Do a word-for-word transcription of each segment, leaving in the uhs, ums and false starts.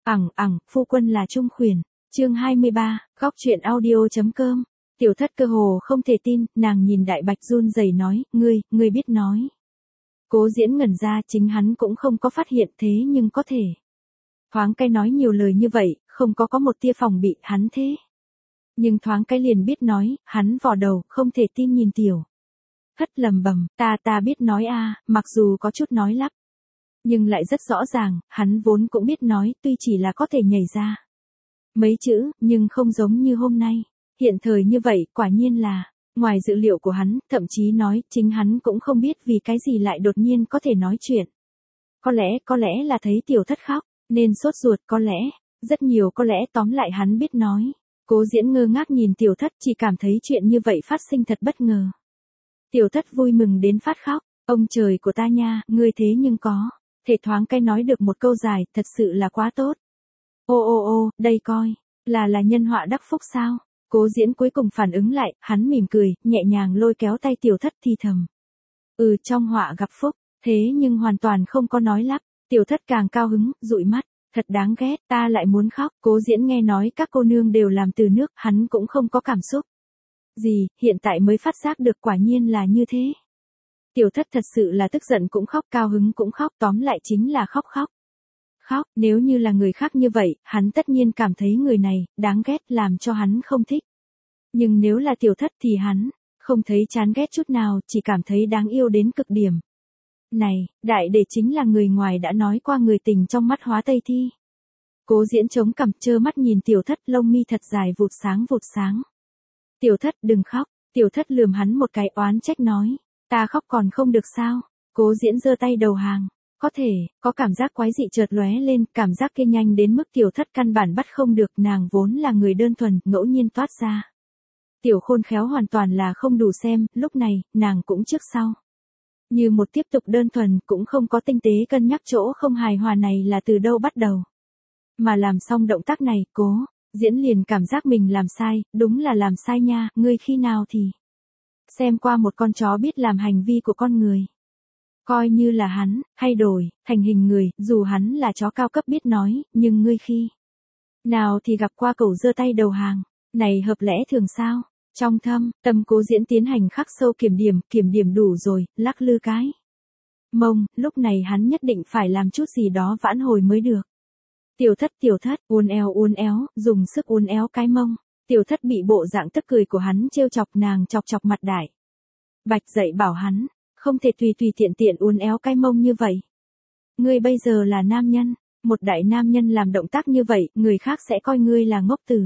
Ẳng ẳng, phu quân là Trung Khuyển. Chương hai mươi ba, góc truyện audio.com. Tiểu Thất cơ hồ không thể tin, nàng nhìn Đại Bạch run rẩy nói, ngươi, ngươi biết nói. Cố Diễn ngẩn ra, chính hắn cũng không có phát hiện thế nhưng có thể. Thoáng cái nói nhiều lời như vậy, không có có một tia phòng bị, hắn thế. Nhưng thoáng cái liền biết nói, hắn vò đầu, không thể tin nhìn Tiểu Thất lầm bầm, ta ta biết nói a, mặc dù có chút nói lắp. Nhưng lại rất rõ ràng, hắn vốn cũng biết nói, tuy chỉ là có thể nhảy ra mấy chữ, nhưng không giống như hôm nay. Hiện thời như vậy, quả nhiên là, ngoài dự liệu của hắn, thậm chí nói, chính hắn cũng không biết vì cái gì lại đột nhiên có thể nói chuyện. Có lẽ, có lẽ là thấy Tiểu Thất khóc, nên sốt ruột, có lẽ, rất nhiều có lẽ tóm lại hắn biết nói. Cố Diễn ngơ ngác nhìn Tiểu Thất, chỉ cảm thấy chuyện như vậy phát sinh thật bất ngờ. Tiểu Thất vui mừng đến phát khóc, ông trời của ta nha, ngươi thế nhưng có thể thoáng cái nói được một câu dài, thật sự là quá tốt. Ô ô ô, đây coi, là là nhân họa đắc phúc sao? Cố Diễn cuối cùng phản ứng lại, hắn mỉm cười, nhẹ nhàng lôi kéo tay Tiểu Thất thì thầm. Ừ, trong họa gặp phúc, thế nhưng hoàn toàn không có nói lắp. Tiểu Thất càng cao hứng, dụi mắt, thật đáng ghét, ta lại muốn khóc. Cố Diễn nghe nói các cô nương đều làm từ nước, hắn cũng không có cảm xúc gì, hiện tại mới phát giác được quả nhiên là như thế. Tiểu Thất thật sự là tức giận cũng khóc, cao hứng cũng khóc, tóm lại chính là khóc khóc. Khóc, nếu như là người khác như vậy, hắn tất nhiên cảm thấy người này, đáng ghét, làm cho hắn không thích. Nhưng nếu là Tiểu Thất thì hắn, không thấy chán ghét chút nào, chỉ cảm thấy đáng yêu đến cực điểm. Này, đại đệ chính là người ngoài đã nói qua người tình trong mắt hóa Tây Thi. Cố Diễn chống cằm trơ mắt nhìn Tiểu Thất, lông mi thật dài vụt sáng vụt sáng. Tiểu Thất đừng khóc, Tiểu Thất lườm hắn một cái oán trách nói, ta khóc còn không được sao? Cố Diễn giơ tay đầu hàng, có thể, có cảm giác quái dị chợt lóe lên, cảm giác kia nhanh đến mức Tiểu Thất căn bản bắt không được, nàng vốn là người đơn thuần, ngẫu nhiên toát ra. Tiểu khôn khéo hoàn toàn là không đủ xem, lúc này, nàng cũng trước sau. Như một tiếp tục đơn thuần, cũng không có tinh tế cân nhắc chỗ không hài hòa này là từ đâu bắt đầu. Mà làm xong động tác này, Cố Diễn liền cảm giác mình làm sai, đúng là làm sai nha, ngươi khi nào thì xem qua một con chó biết làm hành vi của con người. Coi như là hắn, thay đổi, thành hình người, dù hắn là chó cao cấp biết nói, nhưng ngươi khi nào thì gặp qua cẩu giơ tay đầu hàng, này hợp lẽ thường sao? Trong thâm, tâm Cố Diễn tiến hành khắc sâu kiểm điểm, kiểm điểm đủ rồi, lắc lư cái mông, lúc này hắn nhất định phải làm chút gì đó vãn hồi mới được. Tiểu Thất Tiểu Thất, uốn éo uốn éo, dùng sức uốn éo cái mông. Tiểu Thất bị bộ dạng tức cười của hắn trêu chọc, nàng chọc chọc mặt Đại Bạch dạy bảo hắn, không thể tùy tùy tiện tiện uốn éo cái mông như vậy. Ngươi bây giờ là nam nhân, một đại nam nhân làm động tác như vậy, người khác sẽ coi ngươi là ngốc tử.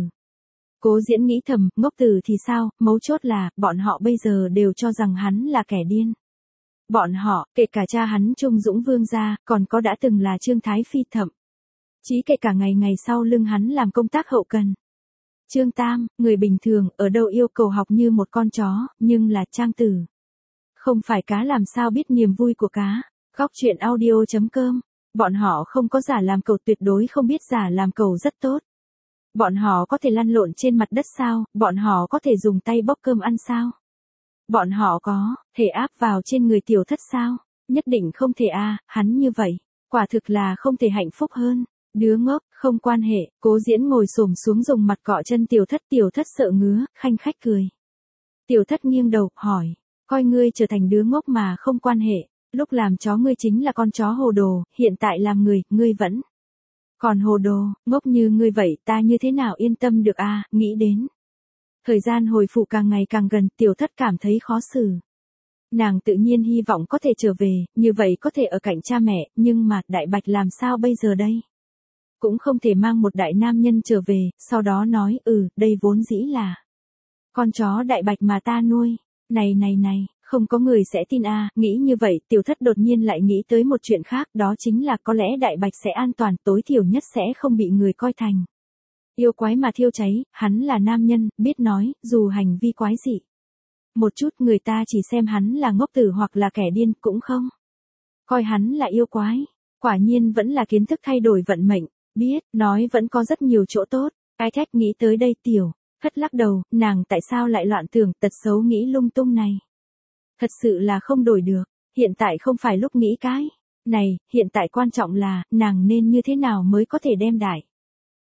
Cố Diễn nghĩ thầm, ngốc tử thì sao, mấu chốt là, bọn họ bây giờ đều cho rằng hắn là kẻ điên. Bọn họ, kể cả cha hắn Trung Dũng Vương gia, còn có đã từng là Trương Thái Phi thậm chí kể cả ngày ngày sau lưng hắn làm công tác hậu cần. Trương Tam, người bình thường, ở đâu yêu cầu học như một con chó, nhưng là Trang tử. Không phải cá làm sao biết niềm vui của cá. Góc truyện audio.com. Bọn họ không có giả làm cẩu, tuyệt đối không biết giả làm cẩu rất tốt. Bọn họ có thể lăn lộn trên mặt đất sao, bọn họ có thể dùng tay bóc cơm ăn sao. Bọn họ có thể áp vào trên người Tiểu Thất sao, nhất định không thể a, hắn như vậy, quả thực là không thể hạnh phúc hơn. Đứa ngốc, không quan hệ, Cố Diễn ngồi xổm xuống dùng mặt cọ chân Tiểu Thất, Tiểu Thất sợ ngứa, khanh khách cười. Tiểu Thất nghiêng đầu, hỏi, coi ngươi trở thành đứa ngốc mà không quan hệ, lúc làm chó ngươi chính là con chó hồ đồ, hiện tại làm người, ngươi vẫn còn hồ đồ, ngốc như ngươi vậy, ta như thế nào yên tâm được a, nghĩ đến. Thời gian hồi phục càng ngày càng gần, Tiểu Thất cảm thấy khó xử. Nàng tự nhiên hy vọng có thể trở về, như vậy có thể ở cạnh cha mẹ, nhưng mà, Đại Bạch làm sao bây giờ đây? Cũng không thể mang một đại nam nhân trở về, sau đó nói, ừ, đây vốn dĩ là con chó Đại Bạch mà ta nuôi. Này này này, không có người sẽ tin a. Nghĩ như vậy, Tiểu Thất đột nhiên lại nghĩ tới một chuyện khác, đó chính là có lẽ Đại Bạch sẽ an toàn, tối thiểu nhất sẽ không bị người coi thành yêu quái mà thiêu cháy, hắn là nam nhân, biết nói, dù hành vi quái dị một chút, người ta chỉ xem hắn là ngốc tử hoặc là kẻ điên, cũng không coi hắn là yêu quái. Quả nhiên vẫn là kiến thức thay đổi vận mệnh. Biết, nói vẫn có rất nhiều chỗ tốt. Cái thách nghĩ tới đây Tiểu Thất lắc đầu, nàng tại sao lại loạn tưởng, tật xấu nghĩ lung tung này. Thật sự là không đổi được, hiện tại không phải lúc nghĩ cái này, hiện tại quan trọng là, nàng nên như thế nào mới có thể đem Đại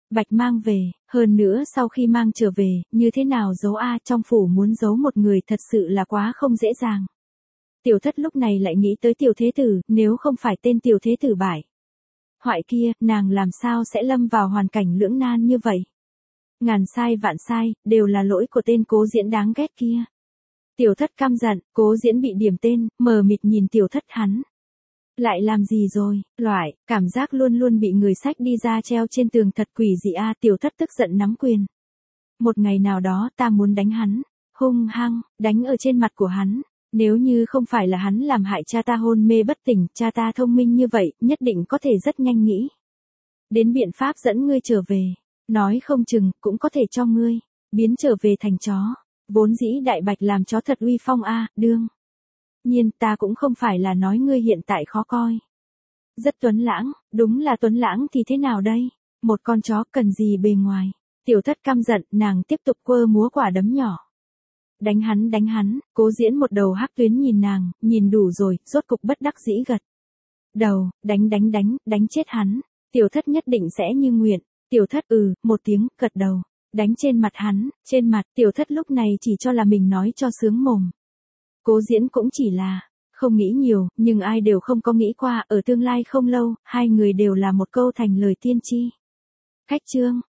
Bạch mang về, hơn nữa sau khi mang trở về, như thế nào giấu a, trong phủ muốn giấu một người thật sự là quá không dễ dàng. Tiểu thất lúc này lại nghĩ tới tiểu thế tử, nếu không phải tên tiểu thế tử bại hoại kia, nàng làm sao sẽ lâm vào hoàn cảnh lưỡng nan như vậy. Ngàn sai vạn sai, đều là lỗi của tên Cố Diễn đáng ghét kia. Tiểu thất căm giận, Cố Diễn bị điểm tên, mờ mịt nhìn tiểu thất hắn. Lại làm gì rồi, loại, cảm giác luôn luôn bị người xách đi ra treo trên tường thật quỷ dị a, tiểu thất tức giận nắm quyền. Một ngày nào đó ta muốn đánh hắn, hung hăng, đánh ở trên mặt của hắn. Nếu như không phải là hắn làm hại cha ta hôn mê bất tỉnh, cha ta thông minh như vậy, nhất định có thể rất nhanh nghĩ đến biện pháp dẫn ngươi trở về. Nói không chừng, cũng có thể cho ngươi biến trở về thành chó. Vốn dĩ Đại Bạch làm chó thật uy phong a, đương nhiên ta cũng không phải là nói ngươi hiện tại khó coi. Rất tuấn lãng, đúng là tuấn lãng thì thế nào đây? Một con chó cần gì bề ngoài? Tiểu thất căm giận, nàng tiếp tục quơ múa quả đấm nhỏ. Đánh hắn đánh hắn, Cố Diễn một đầu hắc tuyến nhìn nàng, nhìn đủ rồi, rốt cục bất đắc dĩ gật đầu, đánh đánh đánh, đánh chết hắn. Tiểu thất nhất định sẽ như nguyện. Tiểu thất ừ, một tiếng, gật đầu. Đánh trên mặt hắn, trên mặt, tiểu thất lúc này chỉ cho là mình nói cho sướng mồm. Cố Diễn cũng chỉ là, không nghĩ nhiều, nhưng ai đều không có nghĩ qua, ở tương lai không lâu, hai người đều là một câu thành lời tiên tri. Khách trương.